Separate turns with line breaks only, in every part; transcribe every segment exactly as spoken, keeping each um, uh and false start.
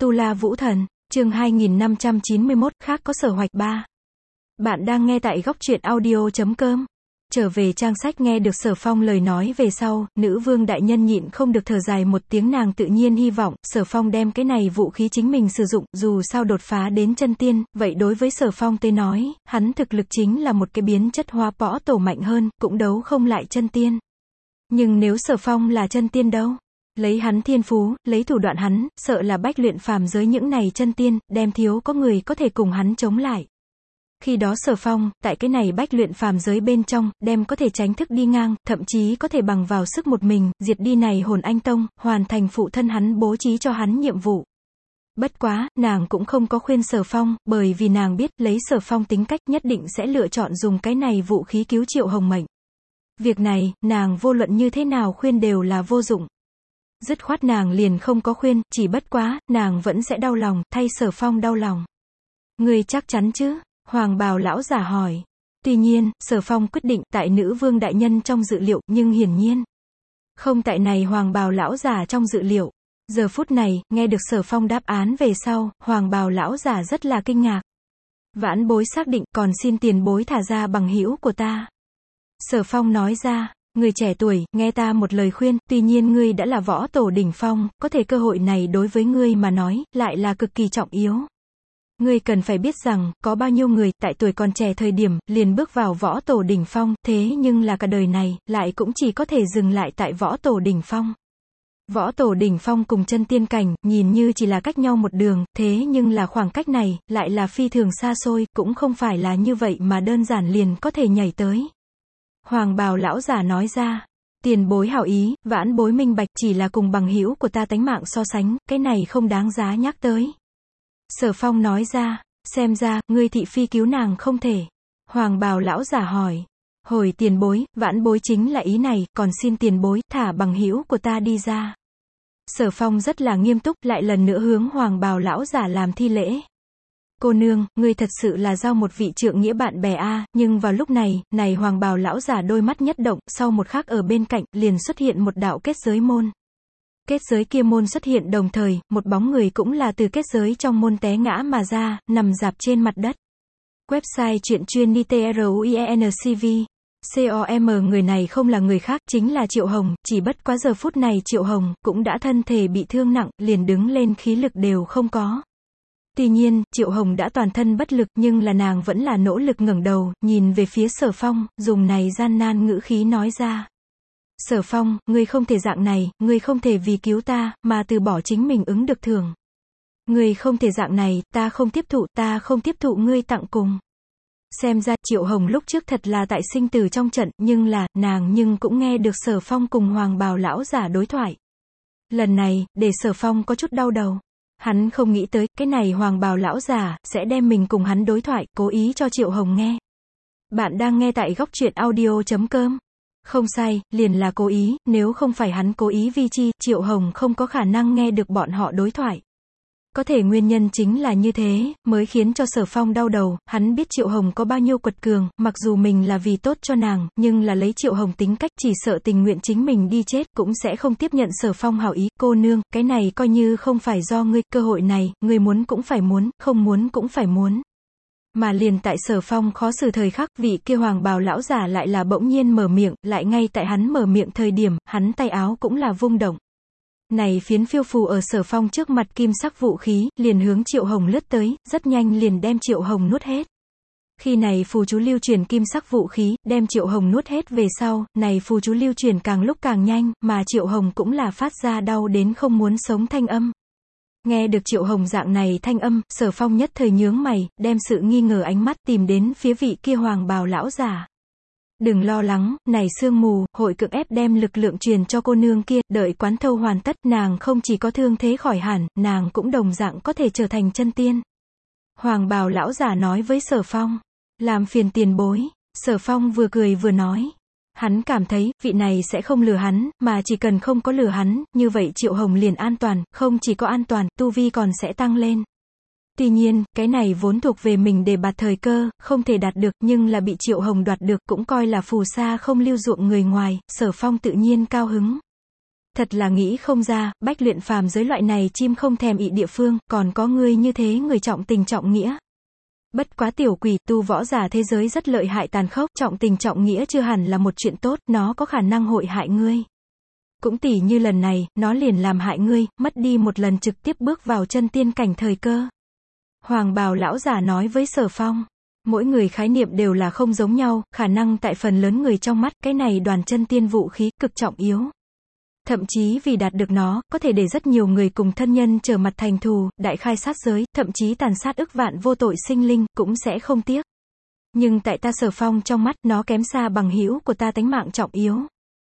Tu La Vũ Thần, chương hai nghìn năm trăm chín mươi mốt, khác có sở hoạch ba. Bạn đang nghe tại góc truyện audio chấm com. Trở về trang sách nghe được Sở Phong lời nói về sau, nữ vương đại nhân nhịn không được thở dài một tiếng, nàng tự nhiên hy vọng, Sở Phong đem cái này vũ khí chính mình sử dụng, dù sao đột phá đến chân tiên, vậy đối với Sở Phong tới nói, hắn thực lực chính là một cái biến chất hoa bõ tổ mạnh hơn, cũng đấu không lại chân tiên. Nhưng nếu Sở Phong là chân tiên đâu? Lấy hắn thiên phú, lấy thủ đoạn hắn, sợ là bách luyện phàm giới những này chân tiên, đem thiếu có người có thể cùng hắn chống lại. Khi đó Sở Phong, tại cái này bách luyện phàm giới bên trong, đem có thể tránh thức đi ngang, thậm chí có thể bằng vào sức một mình, diệt đi này hồn anh tông, hoàn thành phụ thân hắn bố trí cho hắn nhiệm vụ. Bất quá, nàng cũng không có khuyên Sở Phong, bởi vì nàng biết, lấy Sở Phong tính cách nhất định sẽ lựa chọn dùng cái này vũ khí cứu Triệu Hồng mệnh. Việc này, nàng vô luận như thế nào khuyên đều là vô dụng. Dứt khoát nàng liền không có khuyên, chỉ bất quá, nàng vẫn sẽ đau lòng, thay Sở Phong đau lòng. Ngươi chắc chắn chứ? Hoàng bào lão giả hỏi. Tuy nhiên, Sở Phong quyết định tại nữ vương đại nhân trong dự liệu, nhưng hiển nhiên không tại này hoàng bào lão giả trong dự liệu. Giờ phút này, nghe được Sở Phong đáp án về sau, hoàng bào lão giả rất là kinh ngạc. Vãn bối xác định, còn xin tiền bối thả ra bằng hữu của ta. Sở Phong nói ra. Người trẻ tuổi, nghe ta một lời khuyên, tuy nhiên ngươi đã là võ tổ đỉnh phong, có thể cơ hội này đối với ngươi mà nói, lại là cực kỳ trọng yếu. Ngươi cần phải biết rằng, có bao nhiêu người, tại tuổi còn trẻ thời điểm, liền bước vào võ tổ đỉnh phong, thế nhưng là cả đời này, lại cũng chỉ có thể dừng lại tại võ tổ đỉnh phong. Võ tổ đỉnh phong cùng chân tiên cảnh, nhìn như chỉ là cách nhau một đường, thế nhưng là khoảng cách này, lại là phi thường xa xôi, cũng không phải là như vậy mà đơn giản liền có thể nhảy tới. Hoàng bào lão giả nói ra, tiền bối hảo ý, vãn bối minh bạch, chỉ là cùng bằng hữu của ta tánh mạng so sánh, cái này không đáng giá nhắc tới. Sở Phong nói ra, xem ra, ngươi thị phi cứu nàng không thể. Hoàng bào lão giả hỏi, hồi tiền bối, vãn bối chính là ý này, còn xin tiền bối, thả bằng hữu của ta đi ra. Sở Phong rất là nghiêm túc, lại lần nữa hướng hoàng bào lão giả làm thi lễ. Cô nương, ngươi thật sự là giao một vị trượng nghĩa bạn bè a, à, nhưng vào lúc này, này hoàng bào lão giả đôi mắt nhất động, sau một khắc ở bên cạnh, liền xuất hiện một đạo kết giới môn. Kết giới kia môn xuất hiện đồng thời, một bóng người cũng là từ kết giới trong môn té ngã mà ra, nằm rạp trên mặt đất. Website truyện chuyên ni truencv. com người này không là người khác, chính là Triệu Hồng, chỉ bất quá giờ phút này Triệu Hồng, cũng đã thân thể bị thương nặng, liền đứng lên khí lực đều không có. Tuy nhiên, Triệu Hồng đã toàn thân bất lực, nhưng là nàng vẫn là nỗ lực ngẩng đầu, nhìn về phía Sở Phong, dùng này gian nan ngữ khí nói ra. Sở Phong, ngươi không thể dạng này, ngươi không thể vì cứu ta, mà từ bỏ chính mình ứng được thưởng. Ngươi không thể dạng này, ta không tiếp thụ, ta không tiếp thụ ngươi tặng cùng. Xem ra, Triệu Hồng lúc trước thật là tại sinh tử trong trận, nhưng là, nàng nhưng cũng nghe được Sở Phong cùng hoàng bào lão giả đối thoại. Lần này, để Sở Phong có chút đau đầu. Hắn không nghĩ tới, cái này hoàng bào lão giả, sẽ đem mình cùng hắn đối thoại, cố ý cho Triệu Hồng nghe. Bạn đang nghe tại góc truyện audio chấm com. Không sai, liền là cố ý, nếu không phải hắn cố ý vi chi, Triệu Hồng không có khả năng nghe được bọn họ đối thoại. Có thể nguyên nhân chính là như thế, mới khiến cho Sở Phong đau đầu, hắn biết Triệu Hồng có bao nhiêu quật cường, mặc dù mình là vì tốt cho nàng, nhưng là lấy Triệu Hồng tính cách, chỉ sợ tình nguyện chính mình đi chết, cũng sẽ không tiếp nhận Sở Phong hảo ý. Cô nương, cái này coi như không phải do ngươi, cơ hội này, ngươi muốn cũng phải muốn, không muốn cũng phải muốn. Mà liền tại Sở Phong khó xử thời khắc, vị kia hoàng bào lão giả lại là bỗng nhiên mở miệng, lại ngay tại hắn mở miệng thời điểm, hắn tay áo cũng là vung động. Này phiến phiêu phù ở Sở Phong trước mặt kim sắc vũ khí, liền hướng Triệu Hồng lướt tới, rất nhanh liền đem Triệu Hồng nuốt hết. Khi này phù chú lưu truyền kim sắc vũ khí, đem Triệu Hồng nuốt hết về sau, này phù chú lưu truyền càng lúc càng nhanh, mà Triệu Hồng cũng là phát ra đau đến không muốn sống thanh âm. Nghe được Triệu Hồng dạng này thanh âm, Sở Phong nhất thời nhướng mày, đem sự nghi ngờ ánh mắt tìm đến phía vị kia hoàng bào lão giả. Đừng lo lắng, này sương mù, hội cưỡng ép đem lực lượng truyền cho cô nương kia, đợi quán thâu hoàn tất, nàng không chỉ có thương thế khỏi hẳn, nàng cũng đồng dạng có thể trở thành chân tiên. Hoàng bào lão giả nói với Sở Phong, làm phiền tiền bối. Sở Phong vừa cười vừa nói. Hắn cảm thấy, vị này sẽ không lừa hắn, mà chỉ cần không có lừa hắn, như vậy Triệu Hồng liền an toàn, không chỉ có an toàn, tu vi còn sẽ tăng lên. Tuy nhiên, cái này vốn thuộc về mình để bạt thời cơ, không thể đạt được, nhưng là bị Triệu Hồng đoạt được, cũng coi là phù sa không lưu ruộng người ngoài, Sở Phong tự nhiên cao hứng. Thật là nghĩ không ra, bách luyện phàm giới loại này chim không thèm ị địa phương, còn có ngươi như thế người trọng tình trọng nghĩa. Bất quá tiểu quỷ, tu võ giả thế giới rất lợi hại tàn khốc, trọng tình trọng nghĩa chưa hẳn là một chuyện tốt, nó có khả năng hội hại ngươi. Cũng tỉ như lần này, nó liền làm hại ngươi, mất đi một lần trực tiếp bước vào chân tiên cảnh thời cơ. Hoàng bào lão giả nói với Sở Phong. Mỗi người khái niệm đều là không giống nhau, khả năng tại phần lớn người trong mắt, cái này đoàn chân tiên vũ khí cực trọng yếu. Thậm chí vì đạt được nó, có thể để rất nhiều người cùng thân nhân trở mặt thành thù, đại khai sát giới, thậm chí tàn sát ức vạn vô tội sinh linh, cũng sẽ không tiếc. Nhưng tại ta Sở Phong trong mắt, nó kém xa bằng hữu của ta tánh mạng trọng yếu.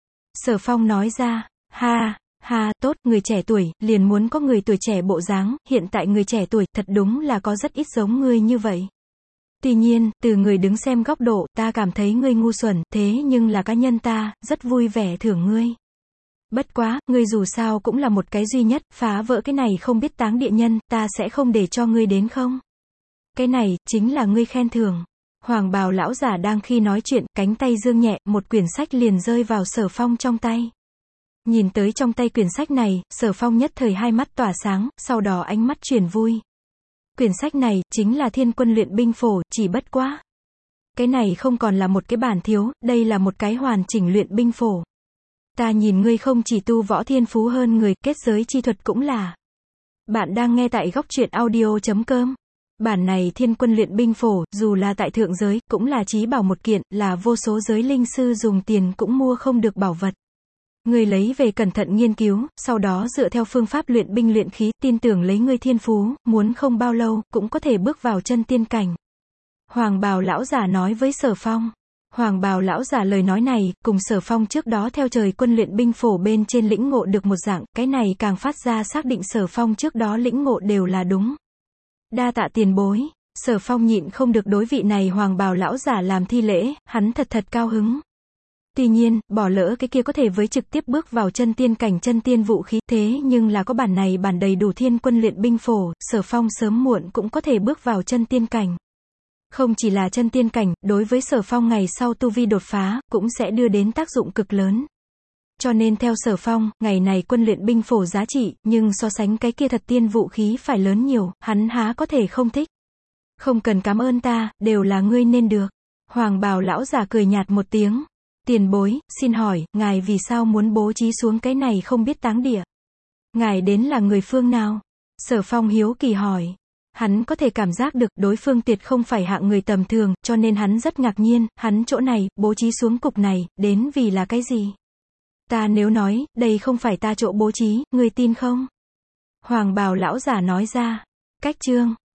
Sở Phong nói ra, ha, ha, tốt, người trẻ tuổi, liền muốn có người tuổi trẻ bộ dáng, hiện tại người trẻ tuổi, thật đúng là có rất ít giống ngươi như vậy. Tuy nhiên, từ người đứng xem góc độ, ta cảm thấy ngươi ngu xuẩn, thế nhưng là cá nhân ta, rất vui vẻ thưởng ngươi. Bất quá, ngươi dù sao cũng là một cái duy nhất, phá vỡ cái này không biết táng địa nhân, ta sẽ không để cho ngươi đến không? Cái này, chính là ngươi khen thưởng. Hoàng bào lão giả đang khi nói chuyện, cánh tay dương nhẹ, một quyển sách liền rơi vào Sở Phong trong tay. Nhìn tới trong tay quyển sách này, Sở Phong nhất thời hai mắt tỏa sáng, sau đó ánh mắt chuyển vui. Quyển sách này, chính là Thiên Quân Luyện Binh Phổ, chỉ bất quá. Cái này không còn là một cái bản thiếu, đây là một cái hoàn chỉnh luyện binh phổ. Ta nhìn ngươi không chỉ tu võ thiên phú hơn người, kết giới chi thuật cũng là. Bạn đang nghe tại góc truyện audio chấm com. Bản này Thiên Quân Luyện Binh Phổ, dù là tại thượng giới, cũng là chí bảo một kiện, là vô số giới linh sư dùng tiền cũng mua không được bảo vật. Ngươi lấy về cẩn thận nghiên cứu, sau đó dựa theo phương pháp luyện binh luyện khí, tin tưởng lấy ngươi thiên phú, muốn không bao lâu, cũng có thể bước vào chân tiên cảnh. Hoàng bào lão giả nói với Sở Phong. Hoàng bào lão giả lời nói này, cùng Sở Phong trước đó theo trời quân luyện binh phổ bên trên lĩnh ngộ được một dạng, cái này càng phát ra xác định Sở Phong trước đó lĩnh ngộ đều là đúng. Đa tạ tiền bối. Sở Phong nhịn không được đối vị này hoàng bào lão giả làm thi lễ, hắn thật thật cao hứng. Tuy nhiên, bỏ lỡ cái kia có thể với trực tiếp bước vào chân tiên cảnh chân tiên vũ khí, thế nhưng là có bản này bản đầy đủ Thiên Quân Luyện Binh Phổ, Sở Phong sớm muộn cũng có thể bước vào chân tiên cảnh. Không chỉ là chân tiên cảnh, đối với Sở Phong ngày sau tu vi đột phá, cũng sẽ đưa đến tác dụng cực lớn. Cho nên theo Sở Phong, ngày này quân luyện binh phổ giá trị, nhưng so sánh cái kia thật tiên vũ khí phải lớn nhiều, hắn há có thể không thích. Không cần cảm ơn ta, đều là ngươi nên được. Hoàng bào lão giả cười nhạt một tiếng. Tiền bối, xin hỏi, ngài vì sao muốn bố trí xuống cái này không biết táng địa? Ngài đến là người phương nào? Sở Phong hiếu kỳ hỏi. Hắn có thể cảm giác được đối phương tuyệt không phải hạng người tầm thường, cho nên hắn rất ngạc nhiên, hắn chỗ này, bố trí xuống cục này, đến vì là cái gì? Ta nếu nói, đây không phải ta chỗ bố trí, ngươi tin không? Hoàng bào lão giả nói ra. Cách chương.